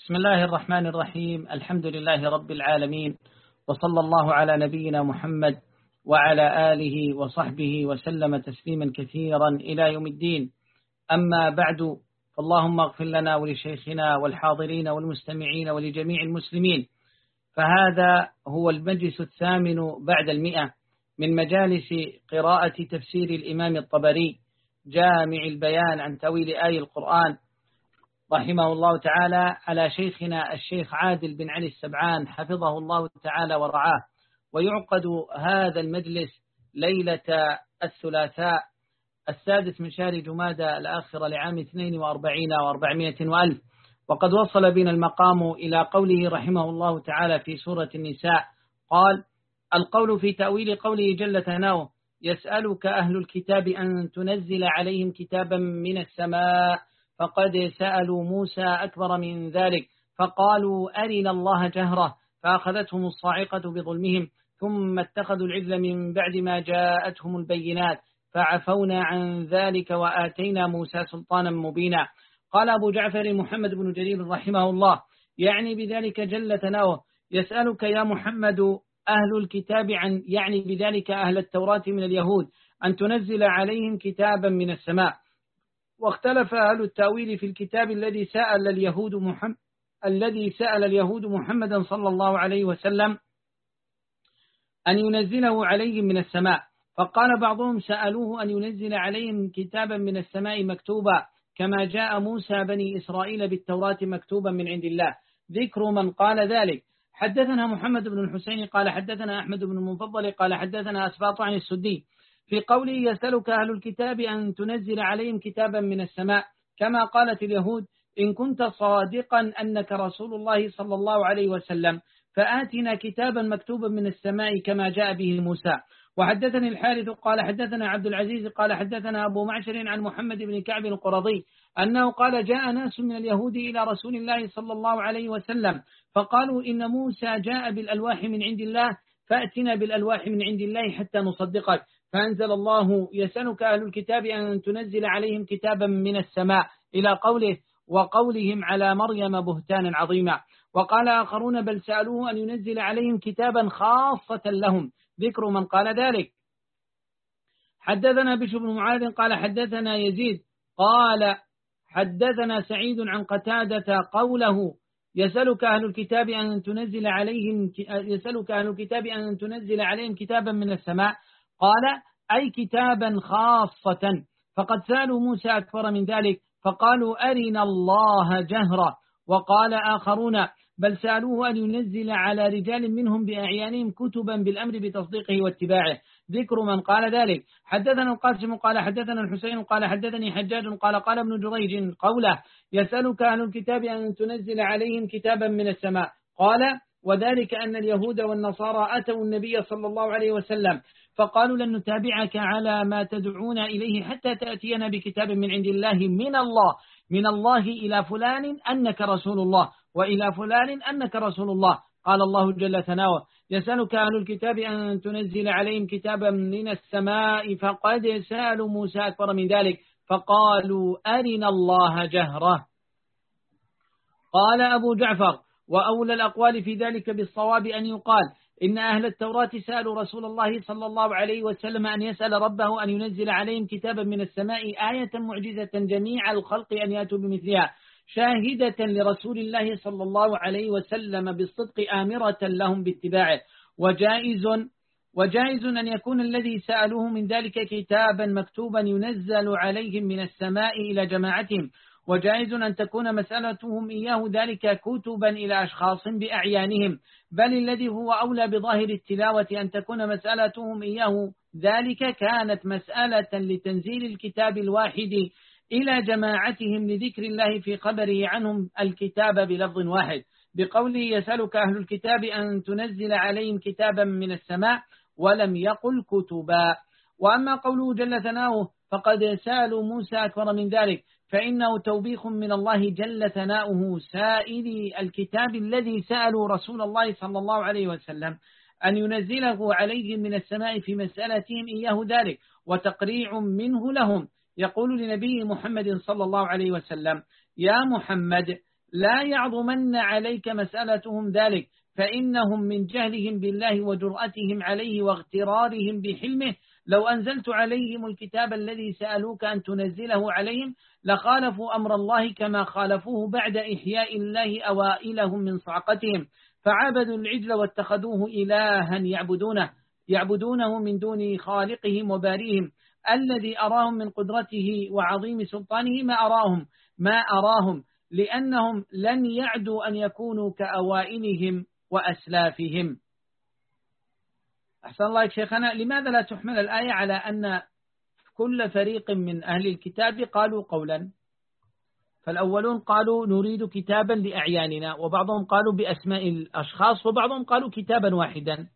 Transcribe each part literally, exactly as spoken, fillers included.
بسم الله الرحمن الرحيم. الحمد لله رب العالمين، وصلى الله على نبينا محمد وعلى آله وصحبه وسلم تسليما كثيرا إلى يوم الدين. أما بعد، فاللهم اغفر لنا ولشيخنا والحاضرين والمستمعين ولجميع المسلمين. فهذا هو المجلس الثامن بعد المئة من مجالس قراءة تفسير الإمام الطبري جامع البيان عن تأويل آي القرآن رحمه الله تعالى، على شيخنا الشيخ عادل بن علي السبعان حفظه الله تعالى ورعاه. ويعقد هذا المجلس ليلة الثلاثاء السادس من شهر جمادى الآخرة لعام اثنين وأربعين وأربعمائة وألف. وقد وصل بنا المقام إلى قوله رحمه الله تعالى في سورة النساء، قال: القول في تأويل قوله جل ثناؤه: يسألك أهل الكتاب أن تنزل عليهم كتابا من السماء فقد سألوا موسى أكبر من ذلك فقالوا أرنا الله جهرة فأخذتهم الصاعقة بظلمهم ثم اتخذوا العجل من بعد ما جاءتهم البينات فعفونا عن ذلك وآتينا موسى سلطانا مبينا. قال أبو جعفر محمد بن جرير رحمه الله: يعني بذلك جل ثناؤه يسألك يا محمد أهل الكتاب عن يعني بذلك أهل التوراة من اليهود أن تنزل عليهم كتابا من السماء. واختلف أهل التأويل في الكتاب الذي سأل اليهود محمد الذي سأل اليهود محمدا صلى الله عليه وسلم أن ينزله عليهم من السماء. فقال بعضهم: سألوه أن ينزل عليهم كتابا من السماء مكتوبا كما جاء موسى بني إسرائيل بالتوراة مكتوبا من عند الله. ذكر من قال ذلك: حدثنا محمد بن الحسين قال حدثنا أحمد بن المفضل قال حدثنا أسباط عن السدي في قوله: يسألك أهل الكتاب أن تنزل عليهم كتابا من السماء، كما قالت اليهود: إن كنت صادقا أنك رسول الله صلى الله عليه وسلم فآتنا كتابا مكتوبا من السماء كما جاء به موسى. وحدثني الحارث قال حدثنا عبد العزيز قال حدثنا أبو معشر عن محمد بن كعب القرظي أنه قال: جاء ناس من اليهود إلى رسول الله صلى الله عليه وسلم فقالوا: إن موسى جاء بالألواح من عند الله فأتنا بالألواح من عند الله حتى نصدقك. فأنزل الله: يسألك أهل الكتاب أن تنزل عليهم كتابا من السماء إلى قوله: وقولهم على مريم بهتانا عظيما. وقال آخرون: بل سألوه أن ينزل عليهم كتابا خاصة لهم. ذكر من قال ذلك: حدثنا بشر بن معاذ قال حدثنا يزيد قال حدثنا سعيد عن قتادة قوله: يسألك أهل الكتاب أن تنزل عليهم يسألك أهل الكتاب أن تنزل عليهم كتابا من السماء، قال: أي كتابا خاصة. فقد سألوا موسى أكبر من ذلك فقالوا: أرنا الله جهرة. وقال آخرون: بل سألوه أن ينزل على رجال منهم بأعيانهم كتبا بالأمر بتصديقه واتباعه. ذكر من قال ذلك: حدثنا القاسم قال حدثنا الحسين قال حدثني حجاج قال قال ابن جريج قوله: يسألك أهل الكتاب أن تنزل عليهم كتابا من السماء، قال: وذلك أن اليهود والنصارى أتوا النبي صلى الله عليه وسلم فقالوا: لن نتابعك على ما تدعون إليه حتى تأتينا بكتاب من عند الله من الله من الله إلى فلان أنك رسول الله وإلى فلان أنك رسول الله. قال الله جل ثناؤه: يسألك أهل الكتاب أن تنزل عليهم كتابا من السماء فقد سألوا موسى أكبر من ذلك فقالوا: أرنا الله جهرة. قال أبو جعفر: وأولى الأقوال في ذلك بالصواب أن يقال إن أهل التوراة سألوا رسول الله صلى الله عليه وسلم أن يسأل ربه أن ينزل عليهم كتابا من السماء آية معجزة جميع الخلق أن يأتوا بمثلها شاهدة لرسول الله صلى الله عليه وسلم بالصدق آمرة لهم باتباعه. وجائز وجائز أن يكون الذي سألوه من ذلك كتابا مكتوبا ينزل عليهم من السماء إلى جماعتهم. وجائز أن تكون مسألتهم إياه ذلك كتبا إلى أشخاص بأعيانهم، بل الذي هو أولى بظاهر التلاوة أن تكون مسألتهم إياه ذلك كانت مسألة لتنزيل الكتاب الواحد إلى جماعتهم لذكر الله في خبره عنهم الكتاب بلفظ واحد، بقوله: يسألك أهل الكتاب أن تنزل عليهم كتابا من السماء، ولم يقل كتبا. وأما قوله جل ثناؤه: فقد سألوا موسى أكبر من ذلك، فإنه توبيخ من الله جل ثناؤه سائل الكتاب الذي سألوا رسول الله صلى الله عليه وسلم أن ينزله عليهم من السماء في مسألتهم إياه ذلك، وتقريع منه لهم. يقول لنبي محمد صلى الله عليه وسلم: يا محمد لا يعظمن عليك مسألتهم ذلك، فإنهم من جهلهم بالله وجرأتهم عليه واغترارهم بحلمه لو أنزلت عليهم الكتاب الذي سألوك أن تنزله عليهم لخالفوا أمر الله كما خالفوه بعد إحياء الله أوائلهم من صعقتهم، فعبدوا العجل واتخذوه إلها يعبدونه يعبدونه من دون خالقهم وباريهم الذي أراهم من قدرته وعظيم سلطانه ما أراهم ما أراهم لأنهم لن يعدوا أن يكونوا كأوائلهم وأسلافهم. أحسن الله يا شيخنا، لماذا لا تحمل الآية على أن كل فريق من أهل الكتاب قالوا قولا؟ فالأولون قالوا نريد كتابا لأعياننا، وبعضهم قالوا بأسماء الأشخاص، وبعضهم قالوا كتابا واحدا.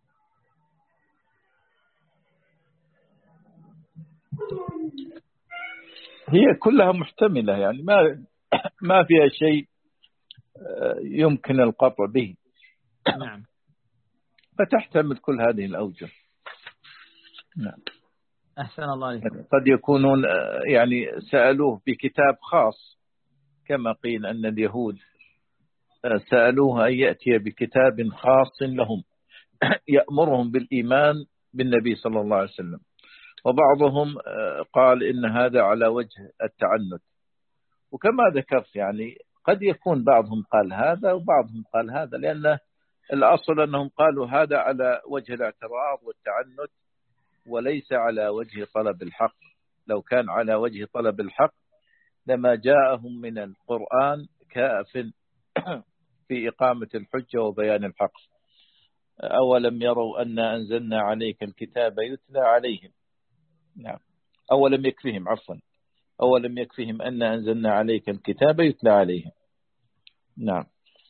هي كلها محتملة، يعني ما ما فيها شيء يمكن القطع به. نعم. فتحتمل كل هذه الأوجه. نعم. أحسن الله عليك. قد يكونون يعني سألوه بكتاب خاص، كما قيل أن اليهود سألوه أن يأتي بكتاب خاص لهم يأمرهم بالإيمان بالنبي صلى الله عليه وسلم، وبعضهم قال إن هذا على وجه التعنت. وكما ذكرت يعني قد يكون بعضهم قال هذا وبعضهم قال هذا، لأن الأصل أنهم قالوا هذا على وجه الاعتراض والتعنت وليس على وجه طلب الحق. لو كان على وجه طلب الحق لما جاءهم من القرآن كاف في إقامة الحجة وبيان الحق. أولم يروا أن أنزلنا عليك الكتاب يتلى عليهم. نعم. أولم يكفيهم عفوا أولم يكفيهم أن أنزلنا عليك الكتاب يتلى عليهم. نعم.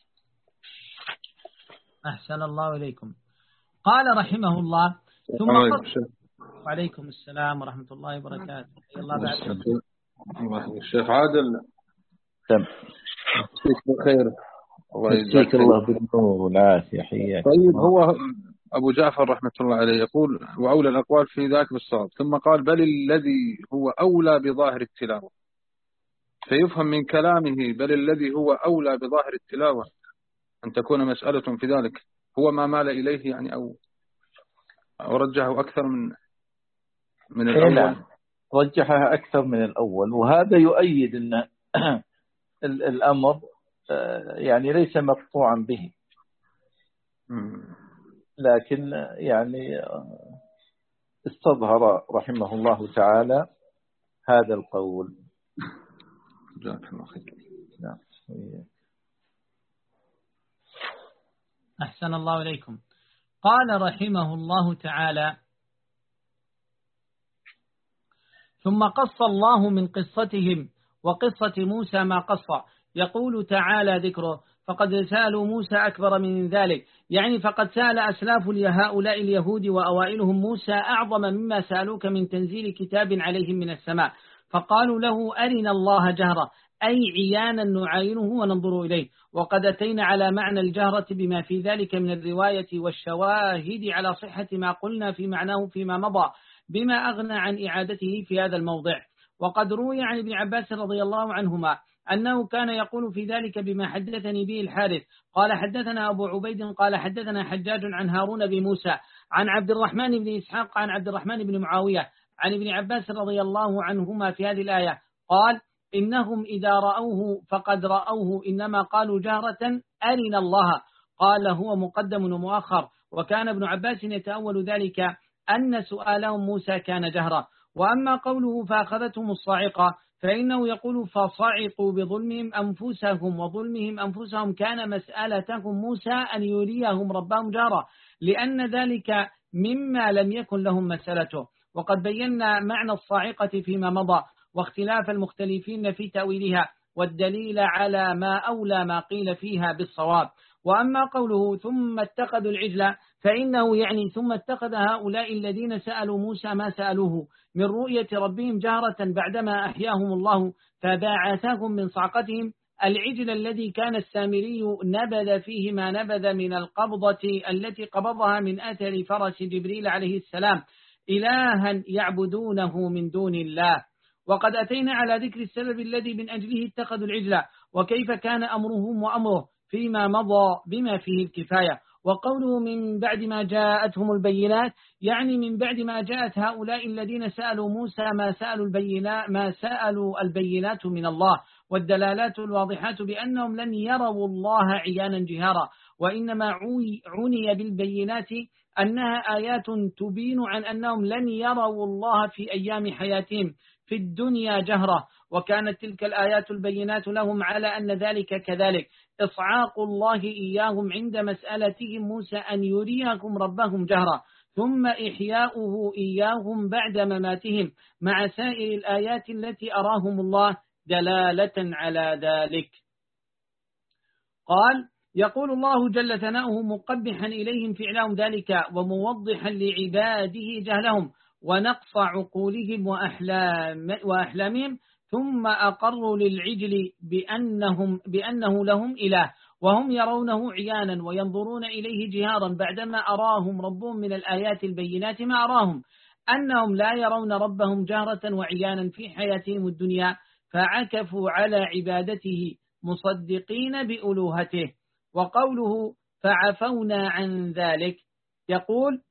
أحسن الله إليكم. قال رحمه الله ثم قص... وعليكم السلام ورحمة الله وبركاته. الله بعد الشيخ عادل تم فيك بخير ويجزيك الله بالنور والعافية. حياك. طيب هو أبو جعفر رحمة الله عليه يقول وأولى الأقوال في ذاك بالصواب، ثم قال بل الذي هو أولى بظاهر التلاوة، فيفهم من كلامه بل الذي هو أولى بظاهر التلاوة أن تكون مسألة في ذلك هو ما مال إليه، يعني أو أو رجحه أكثر من من الأول. رجحها أكثر من الأول، وهذا يؤيد أن الأمر يعني ليس مقطوعا به، لكن يعني استظهر رحمه الله تعالى هذا القول. جزاك الله خير. نعم. أحسن الله إليكم. قال رحمه الله تعالى ثم قص الله من قصتهم وقصة موسى ما قص. يقول تعالى ذكره فقد سألوا موسى أكبر من ذلك، يعني فقد سأل أسلاف هؤلاء اليهود وأوائلهم موسى أعظم مما سألوك من تنزيل كتاب عليهم من السماء، فقالوا له أرنا الله جهرة، أي عيانا نعاينه وننظر إليه. وقد أتينا على معنى الجهرة بما في ذلك من الرواية والشواهد على صحة ما قلنا في معناه فيما مضى، بما أغنى عن إعادته في هذا الموضع. وقد روي عن ابن عباس رضي الله عنهما أنه كان يقول في ذلك بما حدثني به الحارث قال حدثنا أبو عبيد قال حدثنا حجاج عن هارون بموسى عن عبد الرحمن بن إسحاق عن عبد الرحمن بن معاوية عن ابن عباس رضي الله عنهما في هذه الآية قال إنهم إذا رأوه فقد رأوه إنما قالوا جهرة أرنا الله، قال هو مقدم ومؤخر. وكان ابن عباس يتأول ذلك أن سؤالهم موسى كان جهرا. وأما قوله فأخذتهم الصاعقة فإنه يقول فصعقوا بظلمهم أنفسهم وظلمهم أنفسهم، كان مسألتهم موسى أن يريهم ربهم جهرا، لأن ذلك مما لم يكن لهم مسألته. وقد بينا معنى الصاعقة فيما مضى واختلاف المختلفين في تأويلها، والدليل على ما أولى ما قيل فيها بالصواب. وأما قوله ثم اتخذوا العجل فإنه يعني ثم اتخذ هؤلاء الذين سألوا موسى ما سألوه من رؤية ربهم جهرة بعدما أحياهم الله فبعثهم من صعقتهم العجل الذي كان السامري نبذ فيه ما نبذ من القبضة التي قبضها من أثر فرس جبريل عليه السلام إلها يعبدونه من دون الله. وقد أتينا على ذكر السبب الذي من أجله اتخذوا العجل، وكيف كان أمرهم وأمره فيما مضى بما فيه الكفاية. وقوله من بعد ما جاءتهم البينات يعني من بعد ما جاءت هؤلاء الذين سألوا موسى ما سألوا البينات ما سألوا البينات من الله والدلالات الواضحات بأنهم لن يروا الله عيانا جهارا، وإنما عني بالبينات أنها آيات تبين عن أنهم لن يروا الله في أيام حياتهم في الدنيا جهرة، وكانت تلك الآيات البينات لهم على أن ذلك كذلك إصعاق الله إياهم عند مسألتهم موسى أن يريهم ربهم جهرة، ثم إحياؤه إياهم بعد مماتهم مع سائر الآيات التي أراهم الله دلالة على ذلك. قال يقول الله جل ثناؤه مقبحا إليهم فعلهم ذلك وموضحا لعباده جهلهم ونقص عقولهم وأحلام وأحلامهم، ثم أقروا للعجل بأنهم بأنه لهم إله وهم يرونه عيانا وينظرون إليه جهارا بعدما أراهم ربهم من الآيات البينات ما أراهم أنهم لا يرون ربهم جهرة وعيانا في حياتهم الدنيا، فعكفوا على عبادته مصدقين بألوهته. وقوله فعفونا عن ذلك يقول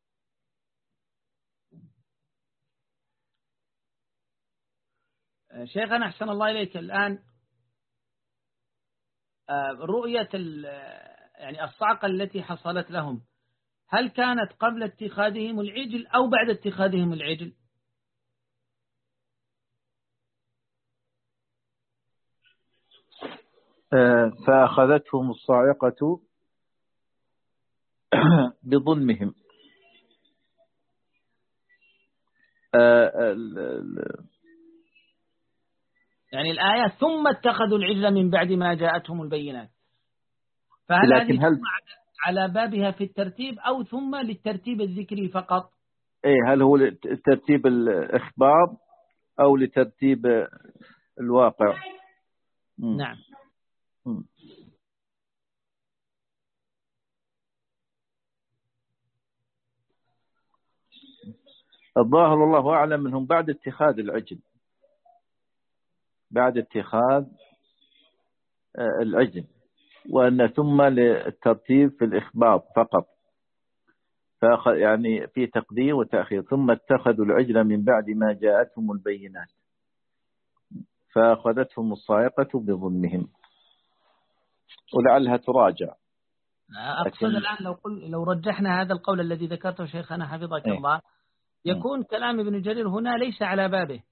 شيخنا أحسن الله إليك الآن رؤية يعني الصعقة التي حصلت لهم هل كانت قبل اتخاذهم العجل أو بعد اتخاذهم العجل؟ فأخذتهم الصاعقة بظلمهم. يعني الآية ثم اتخذوا العجل من بعد ما جاءتهم البينات، فهل هذه هل على بابها في الترتيب أو ثم للترتيب الذكري فقط؟ إيه، هل هو لترتيب الإخبار أو لترتيب الواقع؟ نعم. م. الظاهر والله أعلم منهم بعد اتخاذ العجل بعد اتخاذ العجل، وأن ثم للترتيب في الإخبار فقط، فأخذ يعني في تقديم وتأخير. ثم اتخذوا العجل من بعد ما جاءتهم البينات فأخذتهم الصاعقة بظلمهم، ولعلها تراجع. أقصد الآن لو قل لو رجحنا هذا القول الذي ذكرته شيخنا حفظك ايه؟ الله يكون كلام ابن جرير هنا ليس على بابه،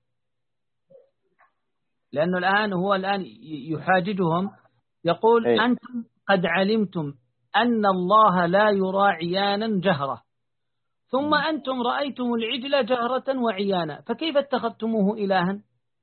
لأنه الآن هو الآن يحاججهم يقول ايه؟ أنتم قد علمتم أن الله لا يرى عيانا جهرة، ثم أنتم رأيتم العجل جهرة وعيانا، فكيف اتخذتموه إلها؟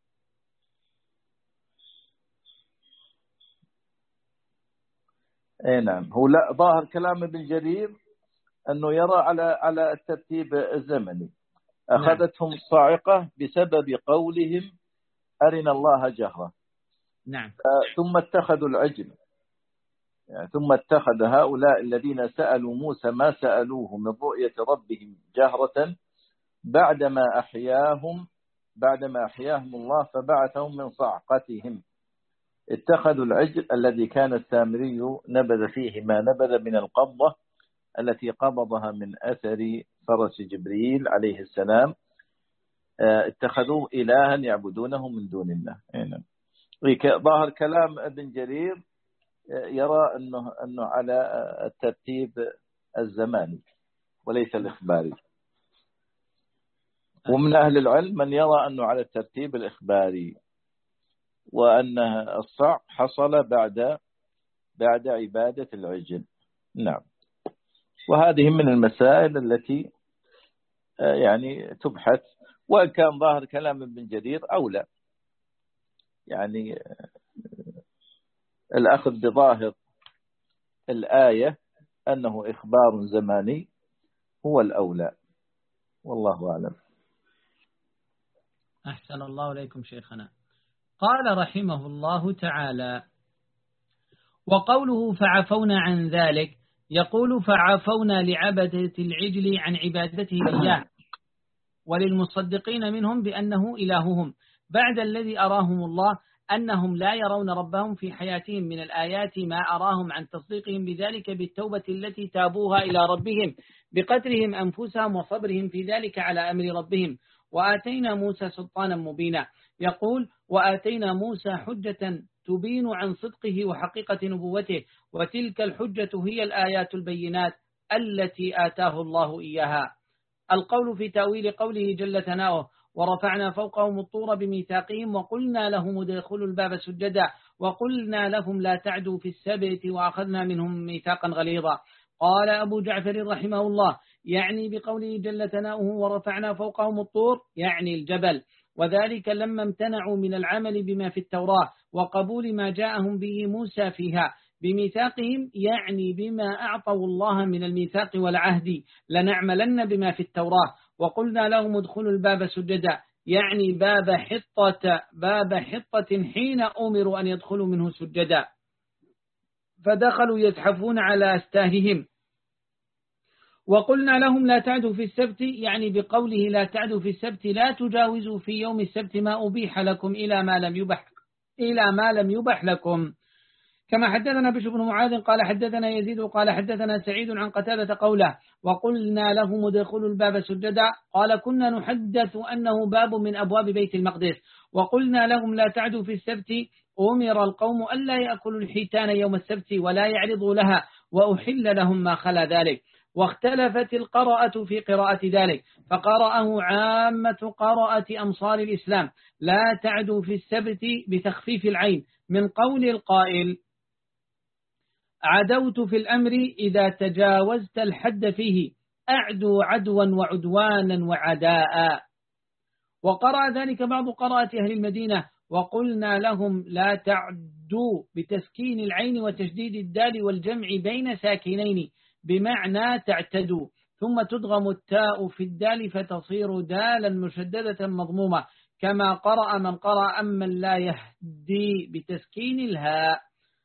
اي نعم. هو لا، ظاهر كلام ابن جرير أنه يرى على على الترتيب الزمني. أخذتهم نعم. الصاعقة بسبب قولهم أرنا الله جهرة. نعم. ثم اتخذوا العجل، يعني ثم اتخذ هؤلاء الذين سألوا موسى ما سألوه من رؤية ربهم جهرة بعدما أحياهم بعدما أحياهم الله فبعثهم من صعقتهم. اتخذوا العجل الذي كان السامري نبذ فيه ما نبذ من القبضة التي قبضها من أثر فرس جبريل عليه السلام، اتخذوه إلها يعبدونه من دون الله. ظاهر كلام ابن جرير يرى أنه, أنه على الترتيب الزماني وليس الإخباري، ومن أهل العلم من يرى أنه على الترتيب الإخباري، وأن الصعق حصل بعد بعد عبادة العجل. نعم. وهذه من المسائل التي يعني تبحث، وإن كان ظاهر كلام ابن جرير أولى، يعني الأخذ بظاهر الآية أنه إخبار زماني هو الأولى، والله أعلم. أحسن الله إليكم شيخنا. قال رحمه الله تعالى: وقوله فعفونا عن ذلك، يقول فعفونا لعبدة العجل عن عبادته إياه، وللمصدقين منهم بأنه إلههم بعد الذي أراهم الله أنهم لا يرون ربهم في حياتهم من الآيات ما أراهم عن تصديقهم بذلك بالتوبة التي تابوها إلى ربهم بقتلهم أنفسهم وصبرهم في ذلك على أمر ربهم. وآتينا موسى سلطانا مبينا. يقول وآتينا موسى حجة تبين عن صدقه وحقيقة نبوته، وتلك الحجة هي الآيات البينات التي آتاه الله إياها. القول في تأويل قوله جل ثناؤه ورفعنا فوقهم الطور بميثاقهم وقلنا لهم ادخلوا الباب سجدا وقلنا لهم لا تعدوا في السبت وأخذنا منهم ميثاقا غليظا. قال أبو جعفر رحمه الله يعني بقوله جل ثناؤه ورفعنا فوقهم الطور يعني الجبل، وذلك لما امتنعوا من العمل بما في التوراة وقبول ما جاءهم به موسى فيها. بميثاقهم يعني بما أعطوا الله من الميثاق والعهد لنعملن بما في التوراة. وقلنا لهم ادخلوا الباب سجدا يعني باب حطة باب حطة حين أمروا أن يدخلوا منه سجدا، فدخلوا يزحفون على أستاههم. وقلنا لهم لا تعدوا في السبت يعني بقوله لا تعدوا في السبت لا تجاوزوا في يوم السبت ما أبيح لكم إلى ما لم يبح إلى ما لم يبح لكم. كما حدثنا بشر بن معاذ قال حدثنا يزيد قال حدثنا سعيد عن قتادة قوله وقلنا لهم ادخلوا الباب سجدا قال كنا نحدث أنه باب من أبواب بيت المقدس. وقلنا لهم لا تعدوا في السبت أمر القوم ألا يأكلوا الحيتان يوم السبت ولا يعرضوا لها وأحل لهم ما خلا ذلك. واختلفت القراءة في قراءة ذلك فقرأه عامة قراءة أمصار الإسلام لا تعدوا في السبت بتخفيف العين من قول القائل عدوت في الأمر إذا تجاوزت الحد فيه أعدوا عدوا وعدوانا وعداء. وقرأ ذلك بعض قراءة أهل المدينة وقلنا لهم لا تعدوا بتسكين العين وتشديد الدال والجمع بين ساكنين بمعنى تعتدوا ثم تدغم التاء في الدال فتصير دالا مشددة مضمومة كما قرأ من قرأ أما لا يهدي بتسكين الهاء.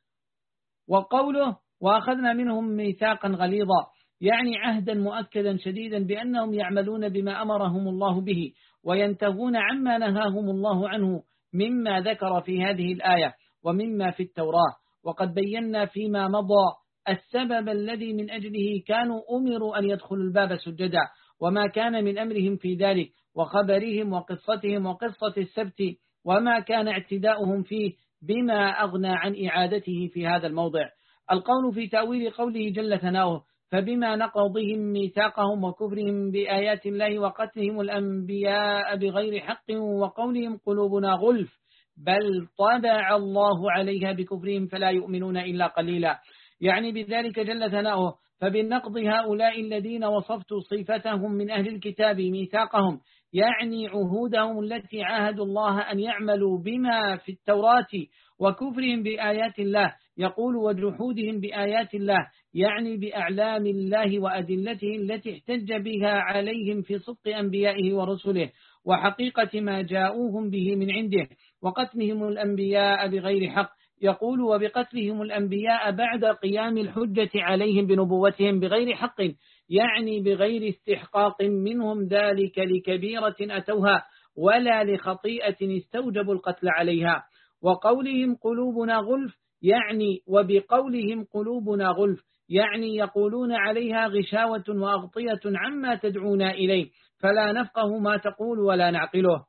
وقوله وأخذنا منهم ميثاقا غليظا يعني عهدا مؤكدا شديدا بأنهم يعملون بما أمرهم الله به وينتهون عما نهاهم الله عنه مما ذكر في هذه الآية ومما في التوراة. وقد بينا فيما مضى السبب الذي من أجله كانوا أمروا أن يدخلوا الباب سجدا وما كان من أمرهم في ذلك وخبرهم وقصتهم وقصة السبت وما كان اعتداؤهم فيه بما أغنى عن إعادته في هذا الموضع. القول في تأويل قوله جل ثناؤه فبما نقضهم ميثاقهم وكفرهم بآيات الله وقتلهم الأنبياء بغير حق وقولهم قلوبنا غلف بل طبع الله عليها بكفرهم فلا يؤمنون إلا قليلا. يعني بذلك جل ثناؤه فبنقض هؤلاء الذين وصفت صفتهم من أهل الكتاب ميثاقهم يعني عهودهم التي عاهدوا الله أن يعملوا بما في التوراة وكفرهم بآيات الله. يقول وجحودهم بآيات الله يعني بأعلام الله وأدلته التي احتج بها عليهم في صدق أنبيائه ورسله وحقيقة ما جاءوهم به من عنده وقتلهم الأنبياء بغير حق. يقول وبقتلهم الأنبياء بعد قيام الحجة عليهم بنبوتهم بغير حق يعني بغير استحقاق منهم ذلك لكبيرة أتوها ولا لخطيئة استوجبوا القتل عليها. وقولهم قلوبنا غلف يعني وبقولهم قلوبنا غلف يعني يقولون عليها غشاوة وأغطية عما تدعونا إليه فلا نفقه ما تقول ولا نعقله.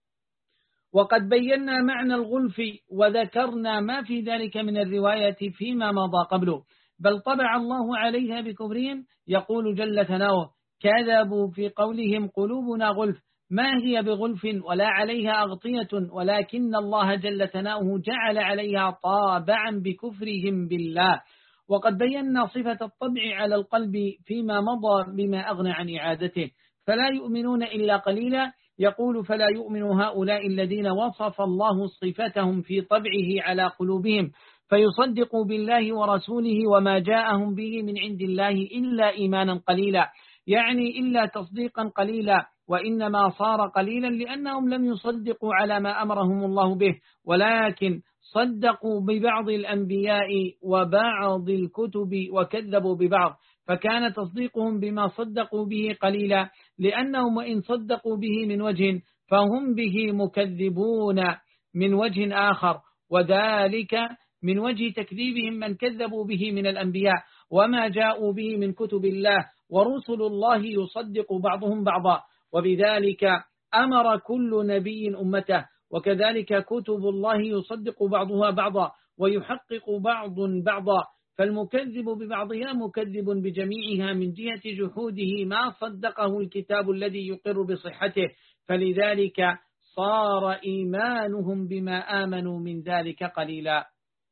وقد بينا معنى الغلف وذكرنا ما في ذلك من الرواية فيما مضى قبله بل طبع الله عليها بكفرهم. يقول جل ثناؤه كذبوا في قولهم قلوبنا غلف ما هي بغلف ولا عليها أغطية ولكن الله جل ثناؤه جعل عليها طابعا بكفرهم بالله. وقد بينا صفة الطبع على القلب فيما مضى بما أغنى عن إعادته فلا يؤمنون إلا قليلا. يقول فلا يؤمن هؤلاء الذين وصف الله صفتهم في طبعه على قلوبهم فيصدقوا بالله ورسوله وما جاءهم به من عند الله إلا إيمانا قليلا يعني إلا تصديقا قليلا وإنما صار قليلا لأنهم لم يصدقوا على ما أمرهم الله به ولكن صدقوا ببعض الأنبياء وبعض الكتب وكذبوا ببعض فكان تصديقهم بما صدقوا به قليلا لأنهم وإن صدقوا به من وجه فهم به مكذبون من وجه آخر وذلك من وجه تكذيبهم من كذبوا به من الأنبياء وما جاءوا به من كتب الله، ورسل الله يصدق بعضهم بعضا، وبذلك أمر كل نبي أمته، وكذلك كتب الله يصدق بعضها بعضا ويحقق بعض بعضا، فالمكذب ببعضها مكذب بجميعها من جهة جحوده ما صدقه الكتاب الذي يقر بصحته، فلذلك صار إيمانهم بما آمنوا من ذلك قليلا.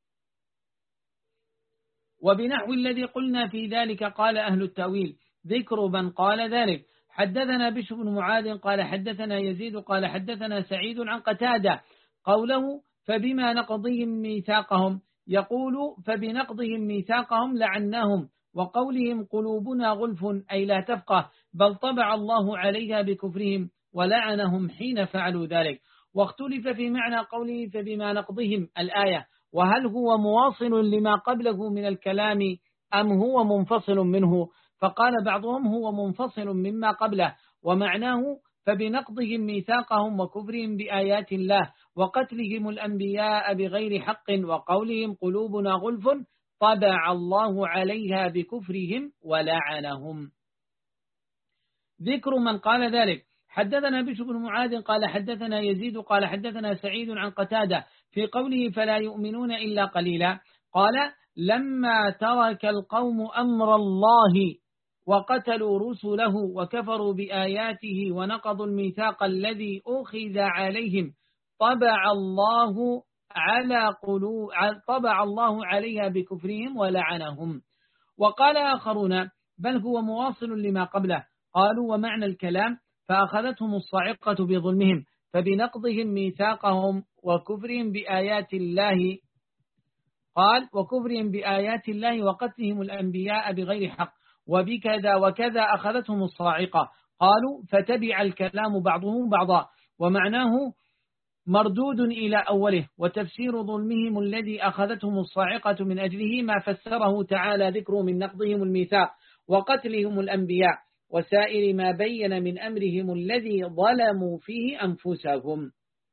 وبنحو الذي قلنا في ذلك قال أهل التأويل ذكر من قال ذلك. حدثنا بشر بن معاذ قال حدثنا يزيد قال حدثنا سعيد عن قتادة قوله فبما نقضهم ميثاقهم، يقول فبنقضهم ميثاقهم لعناهم، وقولهم قلوبنا غلف أي لا تفقه، بل طبع الله عليها بكفرهم ولعنهم حين فعلوا ذلك. واختلف في معنى قوله فبما نقضهم الآية، وهل هو مواصل لما قبله من الكلام أم هو منفصل منه؟ فقال بعضهم هو منفصل مما قبله، ومعناه فبنقضهم ميثاقهم وكفرهم بآيات الله وقتلهم الأنبياء بغير حق وقولهم قلوبنا غلف طبع الله عليها بكفرهم ولعنهم. ذكر من قال ذلك. حدثنا بشر بن معاذ قال حدثنا يزيد قال حدثنا سعيد عن قتادة في قوله فلا يؤمنون إلا قليلا، قال لما ترك القوم أمر الله وقتلوا رسله وكفروا بآياته ونقضوا الميثاق الذي أخذ عليهم طبع الله على قلوب طبع الله عليها بكفرهم ولعنهم. وقال آخرون بل هو مواصل لما قبله، قالوا ومعنى الكلام فأخذتهم الصاعقة بظلمهم فبنقضهم ميثاقهم وكفرهم بآيات الله، قال وكفرهم بآيات الله وقتلهم الأنبياء بغير حق وبكذا وكذا أخذتهم الصاعقة، قالوا فتبع الكلام بعضهم بعضا، ومعناه مردود إلى أوله، وتفسير ظلمهم الذي أخذتهم الصاعقة من أجله ما فسره تعالى ذكر من نقضهم الميثاق وقتلهم الأنبياء وسائر ما بين من أمرهم الذي ظلموا فيه أنفسهم.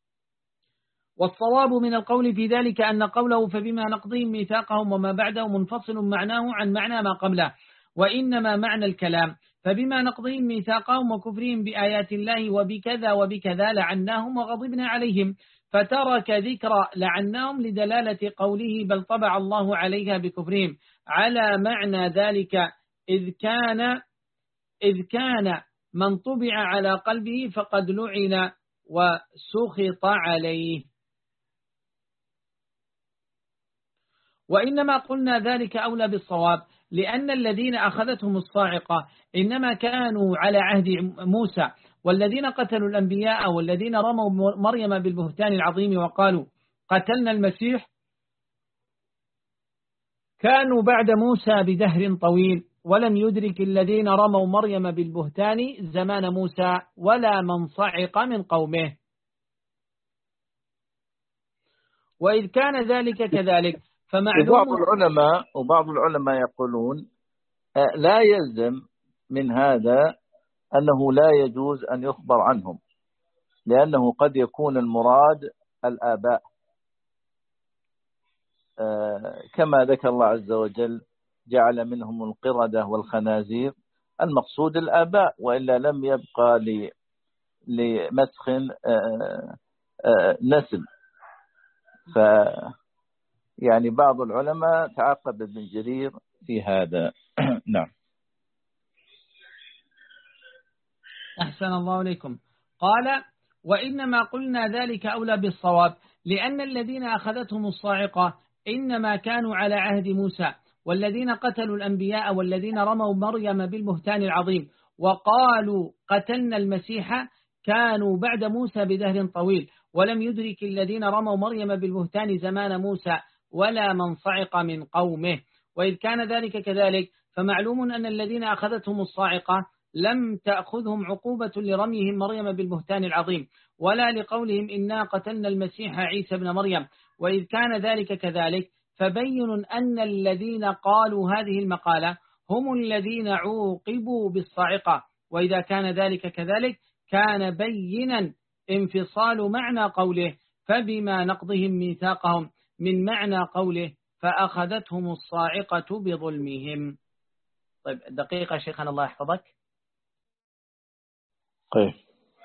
والصواب من القول في ذلك أن قوله فبما نقضهم ميثاقهم وما بعده منفصل معناه عن معنى ما قبله، وإنما معنى الكلام فبما نقضهم ميثاقهم وكفرهم بآيات الله وبكذا وبكذا لعناهم وغضبنا عليهم، فترك ذكر لعناهم لدلالة قوله بل طبع الله عليها بكفرهم على معنى ذلك، إذ كان إذ كان من طبع على قلبه فقد لعن وسخط عليه. وإنما قلنا ذلك أولى بالصواب، لأن الذين أخذتهم الصاعقة إنما كانوا على عهد موسى، والذين قتلوا الأنبياء والذين رموا مريم بالبهتان العظيم وقالوا قتلنا المسيح كانوا بعد موسى بدهر طويل، ولم يدرك الذين رموا مريم بالبهتان زمان موسى ولا من صعق من قومه. وإذ كان ذلك كذلك فمعلوم. وبعض العلماء وبعض العلماء يقولون لا يلزم من هذا أنه لا يجوز أن يخبر عنهم، لأنه قد يكون المراد الآباء كما ذكر الله عز وجل جعل منهم القردة والخنازير، المقصود الآباء، وإلا لم يبقى لمسخ نسل. ف يعني بعض العلماء تعقب ابن جرير في هذا. نعم. أحسن الله عليكم. قال وإنما قلنا ذلك أولى بالصواب، لأن الذين أخذتهم الصاعقة إنما كانوا على عهد موسى، والذين قتلوا الأنبياء والذين رموا مريم بالبهتان العظيم وقالوا قتلنا المسيح كانوا بعد موسى بدهر طويل، ولم يدرك الذين رموا مريم بالبهتان زمان موسى ولا من صعق من قومه. وإذ كان ذلك كذلك فمعلوم أن الذين أخذتهم الصاعقة لم تأخذهم عقوبة لرميهم مريم بالبهتان العظيم ولا لقولهم إنا قتلنا المسيح عيسى بن مريم. وإذ كان ذلك كذلك فبين أن الذين قالوا هذه المقالة هم الذين عوقبوا بالصاعقة. وإذا كان ذلك كذلك كان بينا انفصال معنى قوله فبما نقضهم ميثاقهم من معنى قوله فأخذتهم الصاعقة بظلمهم. طيب دقيقة شيخنا الله يحفظك. طيب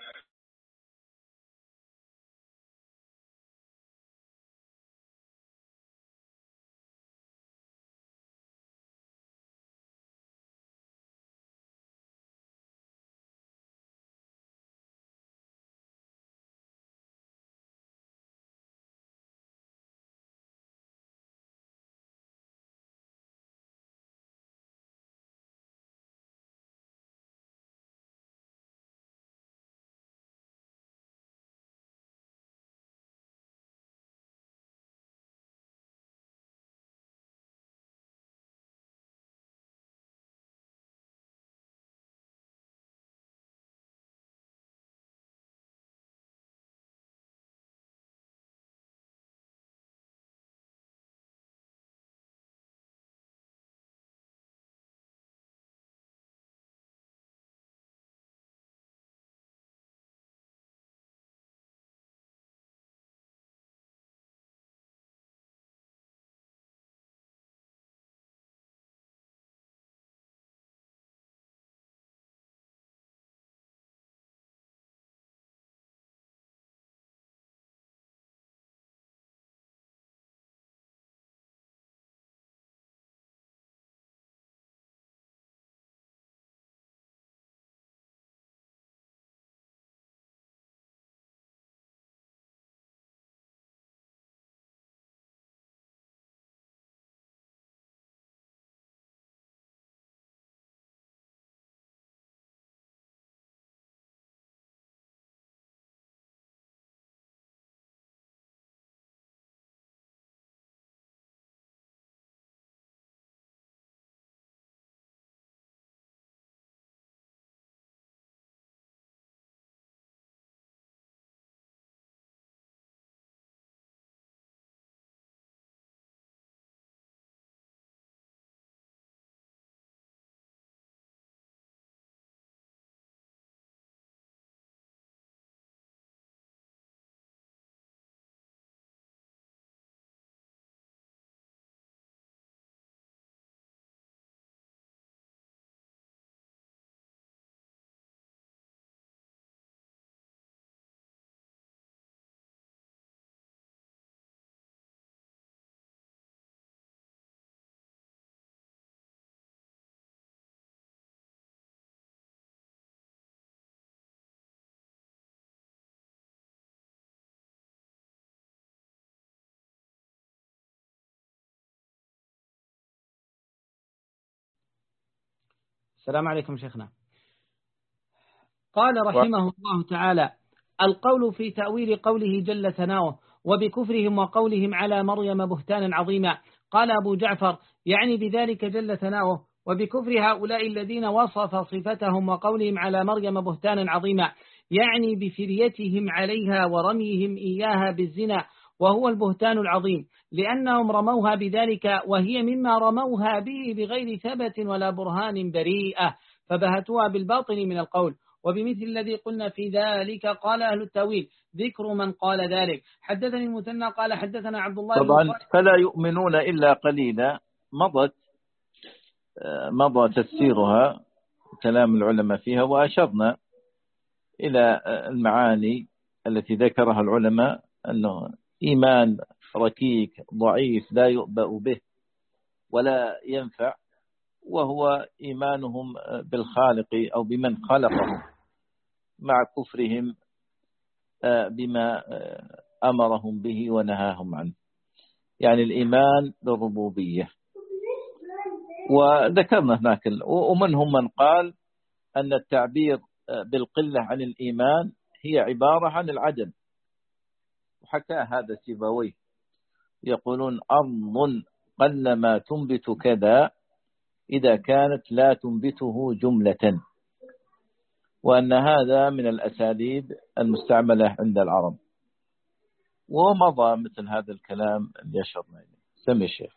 السلام عليكم شيخنا. قال رحمه الله تعالى: القول في تأويل قوله جل ثناؤه وبكفرهم وقولهم على مريم بهتانا عظيما. قال أبو جعفر: يعني بذلك جل ثناؤه وبكفر هؤلاء الذين وصف صفتهم وقولهم على مريم بهتانا عظيما، يعني بفريتهم عليها ورميهم إياها بالزنا، وهو البهتان العظيم، لأنهم رموها بذلك وهي مما رموها به بغير ثبت ولا برهان بريئة، فبهتوها بالباطل من القول. وبمثل الذي قلنا في ذلك قال أهل التأويل: ذكر من قال ذلك. حدثني المثنى قال حدثنا عبد الله طبعا بن فلا يؤمنون إلا قليلا، مضت مضى تفسيرها كلام العلماء فيها، وأشرنا إلى المعاني التي ذكرها العلماء، أنه إيمان ركيك ضعيف لا يؤبأ به ولا ينفع، وهو إيمانهم بالخالق أو بمن خلقهم مع كفرهم بما أمرهم به ونهاهم عنه، يعني الإيمان بالربوبية. وذكرنا هناك، ومنهم من قال أن التعبير بالقلة عن الإيمان هي عبارة عن العدم، وحكى هذا سيبويه، يقولون أرض قل ما تنبت كذا إذا كانت لا تنبته جملة، وأن هذا من الأساليب المستعملة عند العرب. ومضى مثل هذا الكلام اللي يشرنا إليه. سمي الشيخ.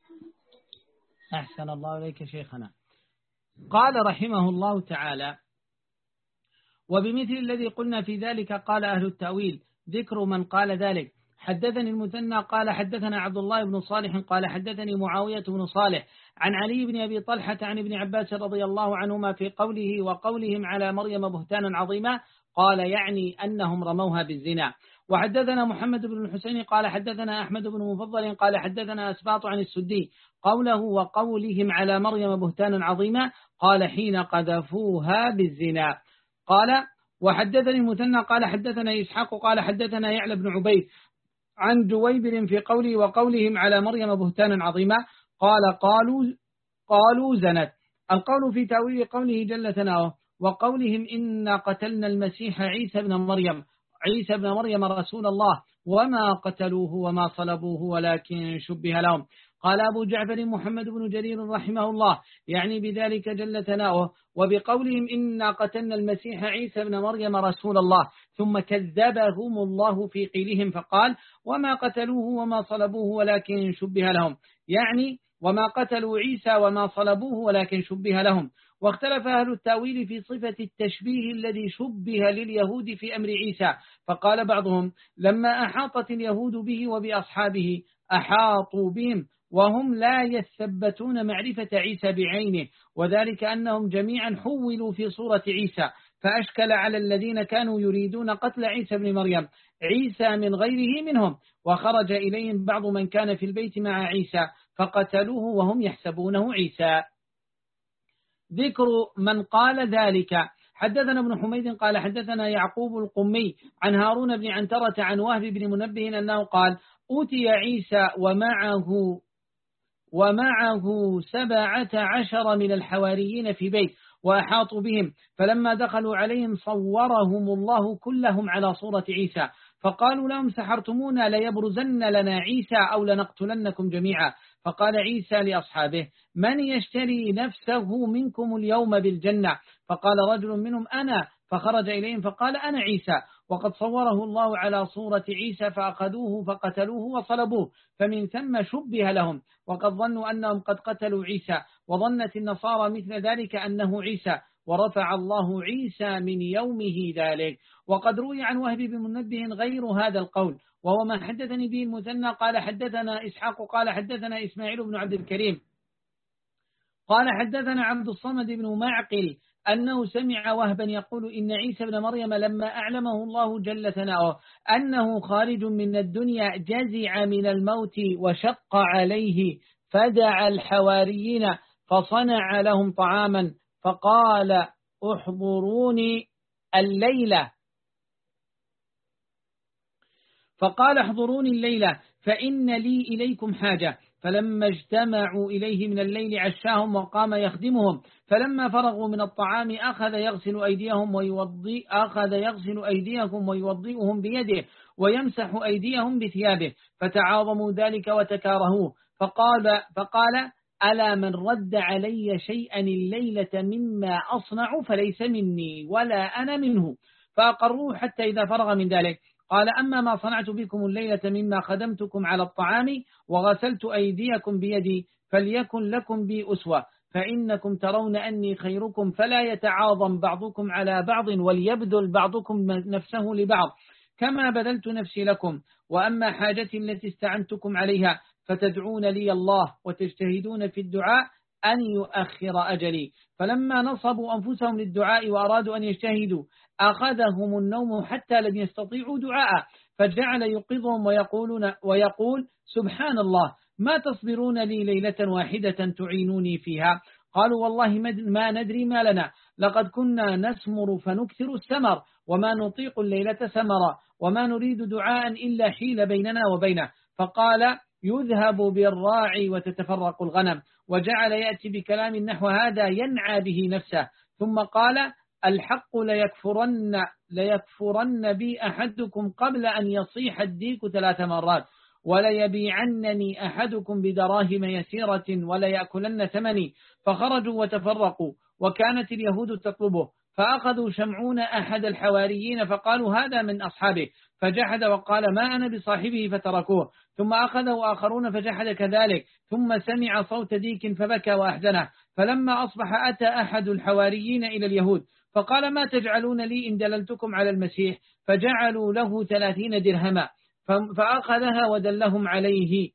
أحسن الله إليك شيخنا. قال رحمه الله تعالى: وبمثل الذي قلنا في ذلك قال أهل التأويل: ذكر من قال ذلك. حدثني المثنى قال حدثنا عبد الله بن صالح قال حدثني معاوية بن صالح عن علي بن أبي طلحة عن ابن عباس رضي الله عنهما في قوله وقولهم على مريم بهتانا عظيما قال يعني أنهم رموها بالزنا. وحدثنا محمد بن الحسين قال حدثنا أحمد بن مفضل قال حدثنا أسباط عن السدي قوله وقولهم على مريم بهتانا عظيما قال حين قذفوها بالزنا. قال وحدثني المثنى قال حدثنا إسحاق قال حدثنا يعلى بن عبيد عن جويبر في قوله وقولهم على مريم بهتانا عظيما قال قالوا قالوا زنت. القول في تأويل قوله جل ثناؤه وقولهم إنا قتلنا المسيح عيسى بن مريم عيسى بن مريم رسول الله وما قتلوه وما صلبوه ولكن شبه لهم. قال أبو جعفر محمد بن جرير رحمه الله يعني بذلك جل ثناؤه وبقولهم إنا قتلنا المسيح عيسى بن مريم رسول الله ثم كذبهم الله في قيلهم فقال وما قتلوه وما صلبوه ولكن شبه لهم يعني وما قتلوا عيسى وما صلبوه ولكن شبه لهم. واختلف أهل التأويل في صفة التشبيه الذي شبه لليهود في أمر عيسى فقال بعضهم لما أحاطت اليهود به وبأصحابه أحاطوا بهم وهم لا يثبتون معرفة عيسى بعينه وذلك أنهم جميعا حولوا في صورة عيسى فأشكل على الذين كانوا يريدون قتل عيسى بن مريم عيسى من غيره منهم وخرج إليهم بعض من كان في البيت مع عيسى فقتلوه وهم يحسبونه عيسى. ذكر من قال ذلك حدثنا ابن حميد قال حدثنا يعقوب القمي عن هارون بن عنترة عن وهب بن منبه أنه قال أوتي عيسى ومعه ومعه سبعة عشر من الحواريين في بيت وأحاطوا بهم فلما دخلوا عليهم صورهم الله كلهم على صورة عيسى فقالوا لهم سحرتمونا ليبرزن لنا عيسى أو لنقتلنكم جميعا. فقال عيسى لأصحابه من يشتري نفسه منكم اليوم بالجنة فقال رجل منهم أنا فخرج إليهم فقال أنا عيسى وقد صوره الله على صورة عيسى فأخذوه فقتلوه وصلبوه فمن ثم شبه لهم وقد ظنوا أنهم قد قتلوا عيسى وظنت النصارى مثل ذلك أنه عيسى ورفع الله عيسى من يومه ذلك. وقد روي عن وهب بن منبه غير هذا القول وهو ما حدثني به المثنى قال حدثنا إسحاق قال حدثنا إسماعيل بن عبد الكريم قال حدثنا عبد الصمد بن معقل أنه سمع وهبا يقول إن عيسى بن مريم لما أعلمه الله جل ثناؤه أنه خارج من الدنيا جزع من الموت وشق عليه فدعا الحواريين فصنع لهم طعاما فقال احضروني الليلة فقال احضروني الليلة فإن لي إليكم حاجة فلما اجتمعوا إليه من الليل عشاهم وقام يخدمهم فلما فرغوا من الطعام أخذ يغسل أيديهم ويوضي أخذ يغسل أيديهم ويوضئهم بيده ويمسح أيديهم بثيابه فتعاظموا ذلك وتكارهوه فقال فقال ألا من رد علي شيئا الليلة مما أصنع فليس مني ولا أنا منه فأقروه حتى إذا فرغ من ذلك قال أما ما صنعت بكم الليلة مما خدمتكم على الطعام وغسلت أيديكم بيدي فليكن لكم بي أسوة فإنكم ترون أني خيركم فلا يتعاظم بعضكم على بعض وليبذل بعضكم نفسه لبعض كما بذلت نفسي لكم وأما حاجتي التي استعنتكم عليها فتدعون لي الله وتجتهدون في الدعاء أن يؤخر أجلي فلما نصبوا أنفسهم للدعاء وأرادوا أن يجتهدوا أخذهم النوم حتى لم يستطيعوا دعاء فجعل يقظهم ويقولون ويقول سبحان الله ما تصبرون لي ليلة واحدة تعينوني فيها قالوا والله ما ندري ما لنا لقد كنا نسمر فنكثر السمر وما نطيق الليلة سمرا وما نريد دعاء إلا حيل بيننا وبينه فقال يذهب بالراعي وتتفرق الغنم وجعل يأتي بكلام نحو هذا ينعى به نفسه ثم قال الحق ليكفرن, ليكفرن بي أحدكم قبل أن يصيح الديك ثلاث مرات وليبيعنني أحدكم بدراهم يسيرة وليأكلن ثمني فخرجوا وتفرقوا وكانت اليهود تطلبه فأخذوا شمعون أحد الحواريين فقالوا هذا من أصحابه فجحد وقال ما أنا بصاحبه فتركوه ثم أخذوا آخرون فجحد كذلك ثم سمع صوت ديك فبكى وأحزنه فلما أصبح أتى أحد الحواريين إلى اليهود فقال ما تجعلون لي إن دللتكم على المسيح فجعلوا له ثلاثين درهما فأخذها ودلهم عليه،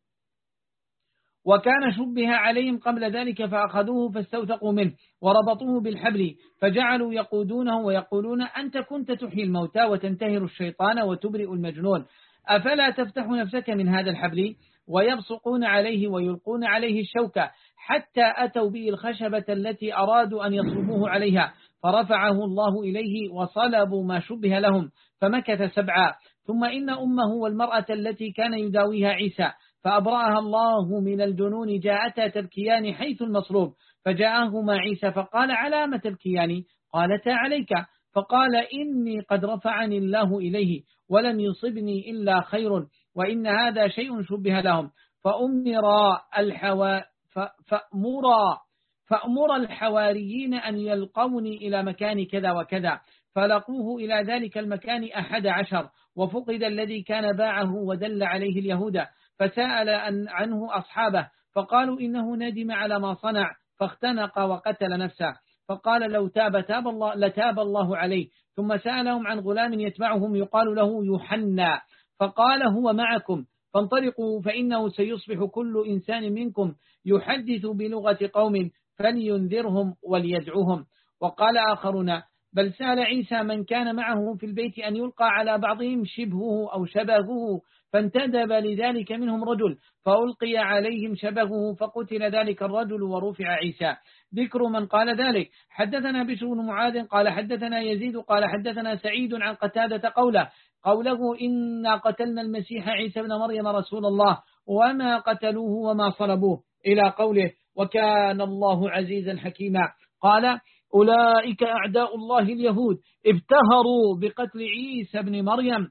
وكان شبه عليهم قبل ذلك فأخذوه فاستوثقوا منه وربطوه بالحبل فجعلوا يقودونه ويقولون أنت كنت تحيي الموتى وتنتهر الشيطان وتبرئ المجنون، أفلا تفتح نفسك من هذا الحبل؟ ويبصقون عليه ويلقون عليه الشوكة حتى أتوا به الخشبة التي أرادوا أن يصلبوه عليها، فرفعه الله إليه وصلبوا ما شبه لهم فمكث سبعا. ثم إن أمه والمرأة التي كان يداويها عيسى فأبرأها الله من الجنون جاءتا تبكيان حيث المصلوب، فجاءهما عيسى فقال على ما تبكيان؟ قالتا عليك، فقال إني قد رفعني الله إليه ولم يصبني إلا خير، وإن هذا شيء شبه لهم، فأمر الحوا فأمر فأمر الحواريين أن يلقوني إلى مكان كذا وكذا، فلقوه إلى ذلك المكان أحد عشر، وفقد الذي كان باعه ودل عليه اليهود، فسأل عنه أصحابه فقالوا إنه ندم على ما صنع فاختنق وقتل نفسه، فقال لو تاب تاب الله لتاب الله عليه. ثم سألهم عن غلام يتبعهم يقال له يوحنا، فقال هو معكم فانطلقوا فإنه سيصبح كل إنسان منكم يحدث بلغة قوم فلينذرهم وليدعوهم. وقال آخرون بل سأل عيسى من كان معه في البيت أن يلقى على بعضهم شبهه أو شبهه، فانتدب لذلك منهم رجل فألقي عليهم شبهه فقتل ذلك الرجل ورفع عيسى. ذكر من قال ذلك. حدثنا بشر بن معاذ قال حدثنا يزيد قال حدثنا سعيد عن قتادة قوله قوله إنا قتلنا المسيح عيسى بن مريم رسول الله وما قتلوه وما صلبوه إلى قوله وكان الله عزيزا حكيما. قال أولئك أعداء الله اليهود ابتهروا بقتل عيسى بن مريم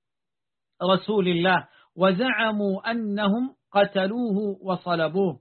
رسول الله وزعموا أنهم قتلوه وصلبوه.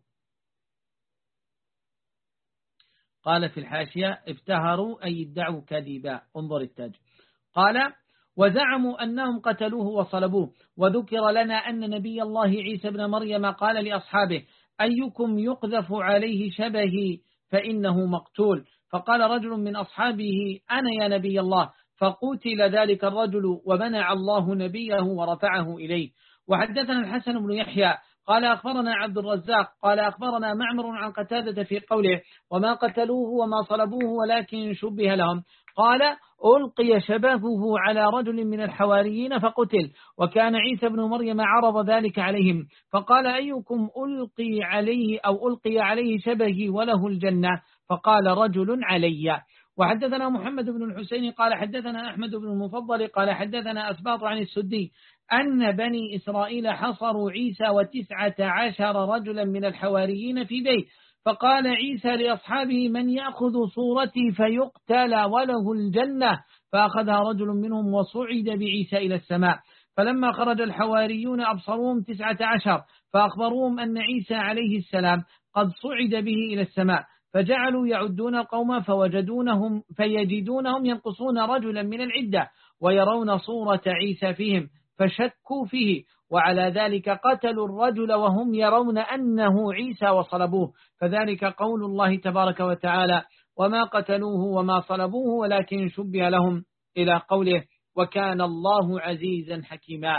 قال في الحاشية ابتهروا أي ادعوا كذبا، انظر التاج. قال وزعموا أنهم قتلوه وصلبوه. وذكر لنا أن نبي الله عيسى بن مريم قال لأصحابه أيكم يقذف عليه شبهي فإنه مقتول، فقال رجل من أصحابه أنا يا نبي الله، فقتل ذلك الرجل ومنع الله نبيه ورفعه إليه. وحدثنا الحسن بن يحيى قال أخبرنا عبد الرزاق قال أخبرنا معمر عن قتادة في قوله وما قتلوه وما صلبوه ولكن شبه لهم. قال ألقي شبهه على رجل من الحواريين فقتل، وكان عيسى بن مريم عرض ذلك عليهم فقال أيكم ألقي عليه أو ألقي عليه شبهي وله الجنة؟ فقال رجل علي. وحدثنا محمد بن الحسين قال حدثنا أحمد بن المفضل قال حدثنا أسباط عن السدي أن بني إسرائيل حصروا عيسى وتسعة عشر رجلا من الحواريين في بيت، فقال عيسى لأصحابه من يأخذ صورتي فيقتل وله الجنة، فأخذها رجل منهم وصعد بعيسى إلى السماء. فلما خرج الحواريون أبصروهم تسعة عشر فأخبروهم أن عيسى عليه السلام قد صعد به إلى السماء، فجعلوا يعدون القوم فوجدونهم فيجدونهم ينقصون رجلا من العدة ويرون صورة عيسى فيهم فشكوا فيه، وعلى ذلك قتلوا الرجل وهم يرون أنه عيسى وصلبوه، فذلك قول الله تبارك وتعالى وما قتلوه وما صلبوه ولكن شبه لهم إلى قوله وكان الله عزيزا حكيما.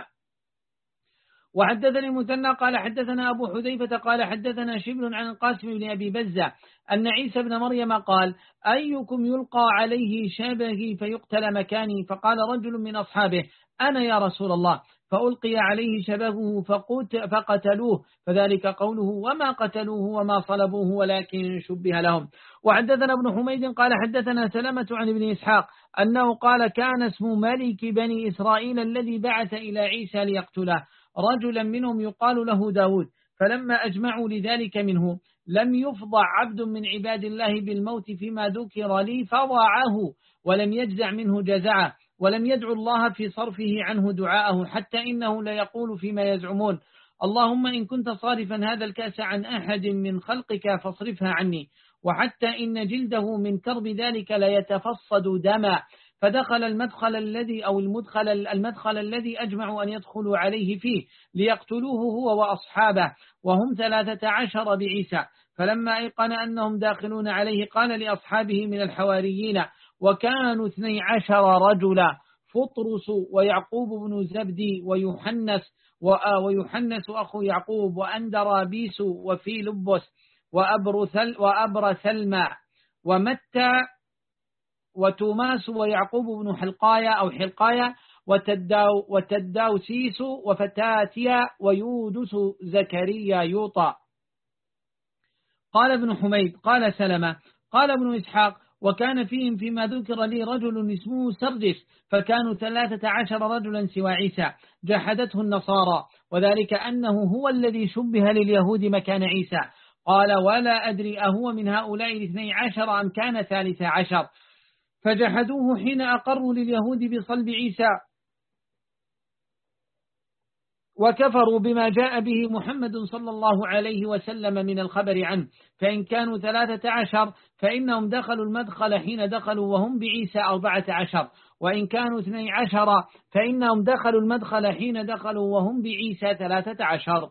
وحدثني المثنى قال حدثنا أبو حذيفة قال حدثنا شبل عن القاسم بن أبي بزة أن عيسى بن مريم قال أيكم يلقى عليه شبهي فيقتل مكاني؟ فقال رجل من أصحابه أنا يا رسول الله، فألقي عليه شبهه فقتلوه، فذلك قوله وما قتلوه وما صلبوه ولكن شبه لهم. وحدثنا ابن حميد قال حدثنا سلمة عن ابن إسحاق أنه قال كان اسم ملك بني إسرائيل الذي بعث إلى عيسى ليقتله رجلا منهم يقال له داود، فلما أجمعوا لذلك منه لم يفضع عبد من عباد الله بالموت فيما ذكر لي فضعه، ولم يجزع منه جزعه، ولم يدعو الله في صرفه عنه دعاءه، حتى إنه لا يقول فيما يزعمون اللهم إن كنت صارفا هذا الكأس عن أحد من خلقك فاصرفها عني، وحتى إن جلده من كرب ذلك لا يتفصد دما، فدخل المدخل الذي أو المدخل المدخل الذي أجمعوا أن يدخلوا عليه فيه ليقتلوه هو وأصحابه وهم ثلاثة عشر بعيسى. فلما أيقن أنهم داخلون عليه قال لأصحابه من الحواريين وكانوا اثني عشر رجلا فطرس ويعقوب بن زبدي ويوحنس ويوحنس أخو يعقوب وأندرابيس وفيلبس وأبرثل وأبرثلمع ومتى وتوماس ويعقوب بن حلقايا أو حلقايا وتداو وتداوسيس وفتاتيا ويودس زكريا يوطا. قال ابن حميد قال سلمة قال ابن إسحاق وكان فيهم فيما ذكر لي رجل اسمه سرجس فكانوا ثلاثة عشر رجلا سوى عيسى جحدته النصارى وذلك أنه هو الذي شبه لليهود مكان عيسى. قال ولا أدري أهو من هؤلاء الاثني عشر أم كان ثالث عشر فجحدوه حين أقروا لليهود بصلب عيسى وكفروا بما جاء به محمد صلى الله عليه وسلم من الخبر عنه. فإن كانوا ثلاثة عشر فإنهم دخلوا المدخل حين دخلوا وهم بعيسى أربعة عشر وإن كانوا اثني عشر فإنهم دخلوا المدخل حين دخلوا وهم بعيسى ثلاثة عشر.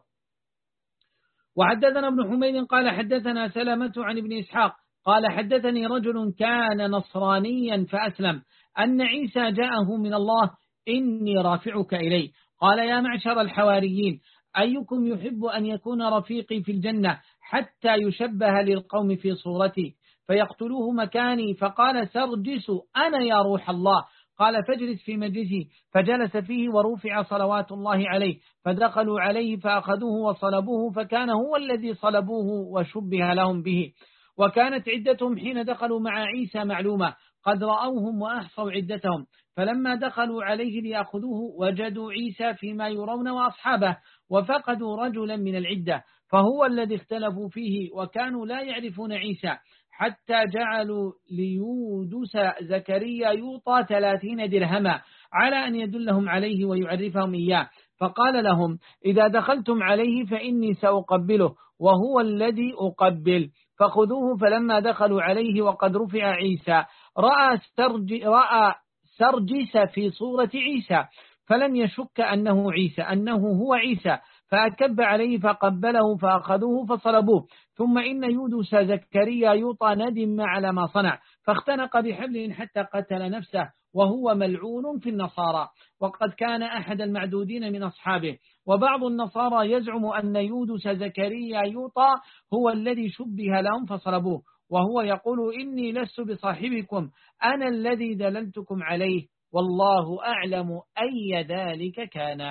وحدثنا ابن حميد قال حدثنا سلمة عن ابن إسحاق قال حدثني رجل كان نصرانيا فأسلم أن عيسى جاءه من الله إني رافعك إلي. قال يا معشر الحواريين أيكم يحب أن يكون رفيقي في الجنة حتى يشبه للقوم في صورتي فيقتلوه مكاني. فقال سرجس أنا يا روح الله. قال فاجلس في مجلسي فجلس فيه ورفع صلوات الله عليه فدخلوا عليه فأخذوه وصلبوه فكان هو الذي صلبوه وشبه لهم به. وكانت عدتهم حين دخلوا مع عيسى معلومة قد رأوهم وأحصوا عدتهم فلما دخلوا عليه ليأخذوه وجدوا عيسى فيما يرون وأصحابه وفقدوا رجلا من العدة فهو الذي اختلفوا فيه وكانوا لا يعرفون عيسى حتى جعلوا ليودس زكريا يوطى ثلاثين درهما على أن يدلهم عليه ويعرفهم إياه. فقال لهم إذا دخلتم عليه فإني سأقبله وهو الذي أقبل. فخذوه فلما دخلوا عليه وقد رفع عيسى رأى, سرج رأى سرجس في صورة عيسى فلم يشك أنه عيسى أنه هو عيسى فأكب عليه فقبله فأخذوه فصلبوه. ثم إن يودس زكريا يوطى ندم على ما صنع فاختنق بحبل حتى قتل نفسه وهو ملعون في النصارى وقد كان أحد المعدودين من أصحابه. وبعض النصارى يزعم أن يودس زكريا يوطى هو الذي شبه لهم فصلبوه وهو يقول إني لست بصاحبكم أنا الذي دللتكم عليه والله أعلم أي ذلك كان.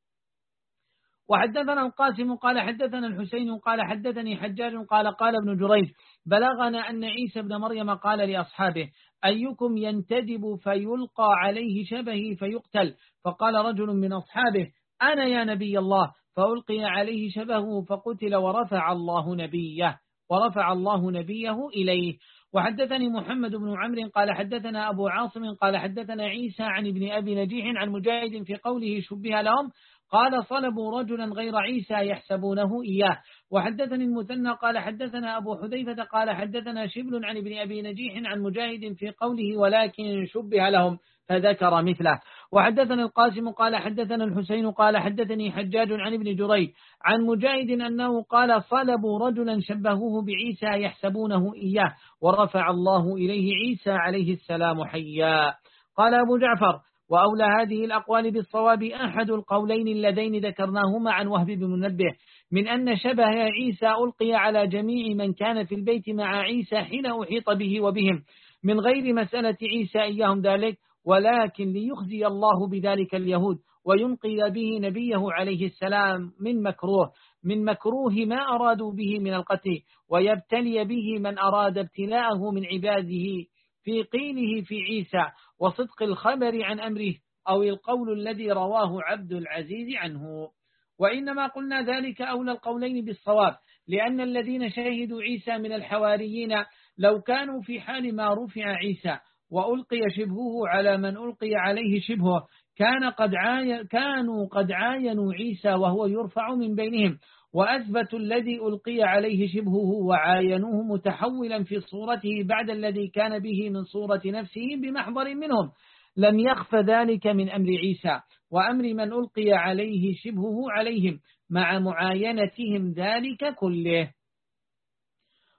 وحدثنا القاسم قال حدثنا الحسين قال حدثني حجاج قال قال ابن جريج بلغنا أن عيسى بن مريم قال لأصحابه أيكم ينتدب فيلقى عليه شبهي فيقتل. فقال رجل من أصحابه أنا يا نبي الله فألقي عليه شبهه فقتل ورفع الله نبيه ورفع الله نبيه إليه. وحدثني محمد بن عمرو قال حدثنا أبو عاصم قال حدثنا عيسى عن ابن أبي نجيح عن مجاهد في قوله شبه لهم قال صلبوا رجلا غير عيسى يحسبونه إياه. وحدثني المثنى قال حدثنا أبو حذيفة قال حدثنا شبل عن ابن أبي نجيح عن مجاهد في قوله ولكن شبه لهم فذكر مثله. وحدثنا القاسم قال حدثنا الحسين قال حدثني حجاج عن ابن جريج عن مجاهد أنه قال صلبوا رجلا شبهوه بعيسى يحسبونه إياه ورفع الله إليه عيسى عليه السلام حيا. قال أبو جعفر وأولى هذه الأقوال بالصواب أحد القولين اللذين ذكرناهما عن وهب بن منبه من أن شبه عيسى ألقي على جميع من كان في البيت مع عيسى حين أحيط به وبهم من غير مسألة عيسى إياهم ذلك ولكن ليخزي الله بذلك اليهود وينقذ به نبيه عليه السلام من مكروه من مكروه ما أرادوا به من القتل ويبتلي به من أراد ابتلاءه من عباده في قيله في عيسى وصدق الخبر عن أمره أو القول الذي رواه عبد العزيز عنه. وإنما قلنا ذلك أولى القولين بالصواب لأن الذين شهدوا عيسى من الحواريين لو كانوا في حال ما رفع عيسى وألقي شبهه على من ألقي عليه شبهه كان قد عاي... كانوا قد عاينوا عيسى وهو يرفع من بينهم وأثبتوا الذي ألقي عليه شبهه وعاينوه متحولا في صورته بعد الذي كان به من صورة نفسه بمحضر منهم لم يخف ذلك من أمر عيسى وأمر من ألقي عليه شبهه عليهم مع معاينتهم ذلك كله.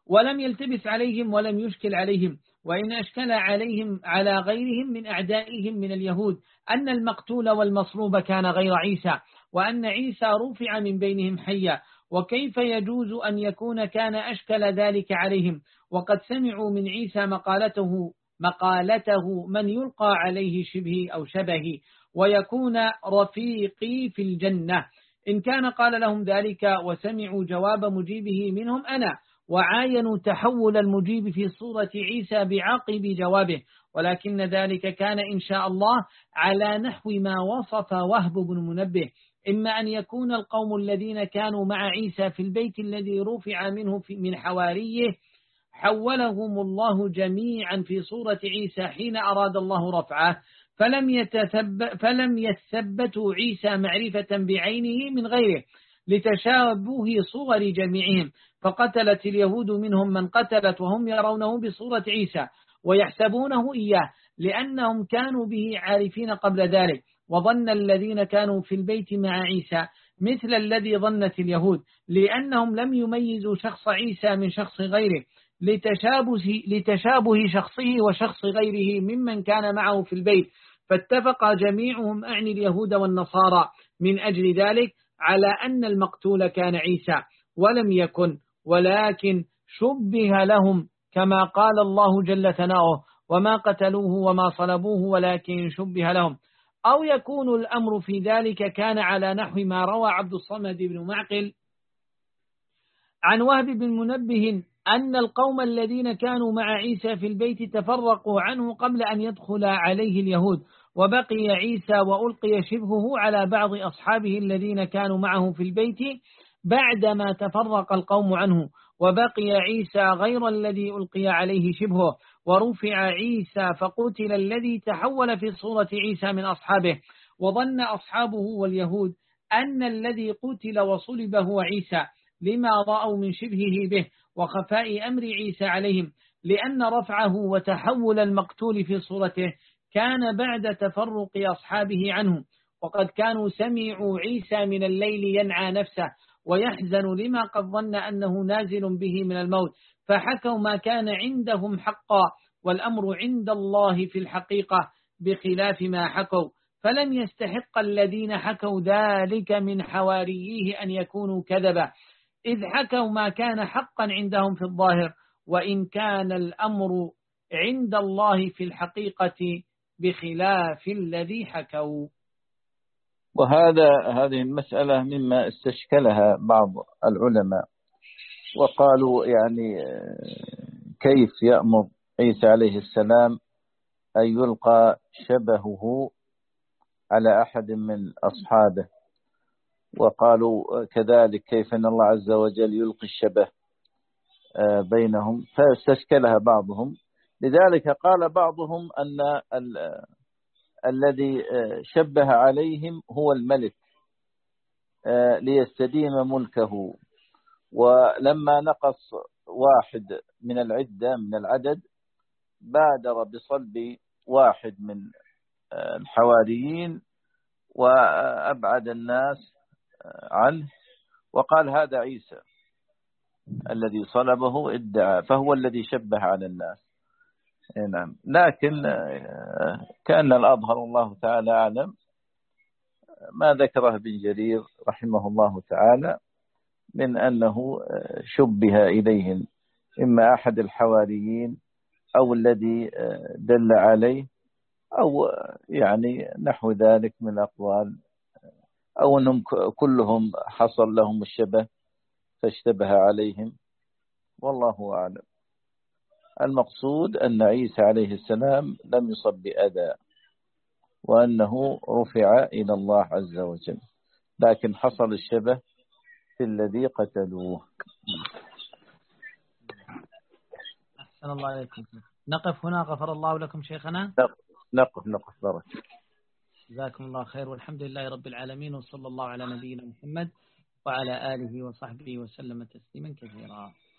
ولم يلتبس عليهم ولم يشكل عليهم، وإن أشكل عليهم على غيرهم من أعدائهم من اليهود أن المقتول والمصلوب كان غير عيسى، وأن عيسى رفع من بينهم حيا، وكيف يجوز أن يكون كان أشكل ذلك عليهم وقد سمعوا من عيسى مقالته مقالته من يلقى عليه شبه أو شبهي ويكون رفيقي في الجنة. إن كان قال لهم ذلك وسمعوا جواب مجيبه منهم أنا، وعاينوا تحول المجيب في صورة عيسى بعقب جوابه، ولكن ذلك كان إن شاء الله على نحو ما وصف وهب بن منبه، إما أن يكون القوم الذين كانوا مع عيسى في البيت الذي رفع منه من حواريه حولهم الله جميعا في صورة عيسى حين أراد الله رفعه، فلم يتثبت فلم يثبتوا عيسى معرفة بعينه من غيره لتشابه صور جميعهم، فقتلت اليهود منهم من قتلت وهم يرونه بصورة عيسى ويحسبونه إياه لأنهم كانوا به عارفين قبل ذلك، وظن الذين كانوا في البيت مع عيسى مثل الذي ظنت اليهود لأنهم لم يميزوا شخص عيسى من شخص غيره لتشابه, لتشابه شخصه وشخص غيره ممن كان معه في البيت، فاتفق جميعهم أعني اليهود والنصارى من أجل ذلك على أن المقتول كان عيسى ولم يكن، ولكن شبه لهم كما قال الله جل ثناؤه وما قتلوه وما صلبوه ولكن شبه لهم. أو يكون الأمر في ذلك كان على نحو ما روى عبد الصمد بن معقل عن وهب بن منبه أن القوم الذين كانوا مع عيسى في البيت تفرقوا عنه قبل أن يدخل عليه اليهود، وبقي عيسى وألقي شبهه على بعض أصحابه الذين كانوا معه في البيت بعدما تفرق القوم عنه، وبقي عيسى غير الذي ألقي عليه شبهه، ورفع عيسى فقتل الذي تحول في صورة عيسى من أصحابه، وظن أصحابه واليهود أن الذي قتل وصلب هو عيسى لما رأوا من شبهه به وخفاء أمر عيسى عليهم، لأن رفعه وتحول المقتول في صورته كان بعد تفرق أصحابه عنه، وقد كانوا سمعوا عيسى من الليل ينعى نفسه ويحزن لما قد ظن أنه نازل به من الموت، فحكوا ما كان عندهم حقا، والأمر عند الله في الحقيقة بخلاف ما حكوا، فلم يستحق الذين حكوا ذلك من حواريه أن يكونوا كذبا، إذ حكوا ما كان حقا عندهم في الظاهر، وإن كان الأمر عند الله في الحقيقة بخلاف الذي حكوا. وهذا هذه المسألة مما استشكلها بعض العلماء، وقالوا يعني كيف يأمر عيسى عليه السلام أن يلقى شبهه على أحد من أصحابه، وقالوا كذلك كيف أن الله عز وجل يلقي الشبه بينهم، فاستشكلها بعضهم. لذلك قال بعضهم أن الذي شبه عليهم هو الملك ليستديم ملكه، ولما نقص واحد من العدة من العدد بادر بصلب واحد من الحواريين وأبعد الناس عنه، وقال هذا عيسى الذي صلبه ادعى فهو الذي شبه على الناس. نعم، لكن كأن الأظهر الله تعالى أعلم ما ذكره ابن جرير رحمه الله تعالى من أنه شبه إليهم إما أحد الحواريين أو الذي دل عليه أو يعني نحو ذلك من الأقوال، أو أنهم كلهم حصل لهم الشبه فاشتبه عليهم، والله أعلم. المقصود أن عيسى عليه السلام لم يصب بأذى وأنه رفع إلى الله عز وجل، لكن حصل الشبه في الذي قتلوه. أحسن الله عليكم. نقف هنا، غفر الله لكم شيخنا. نقف نقف بارك. جزاكم الله خير، والحمد لله رب العالمين، وصلى الله على نبينا محمد وعلى آله وصحبه وسلم تسليما كثيرا.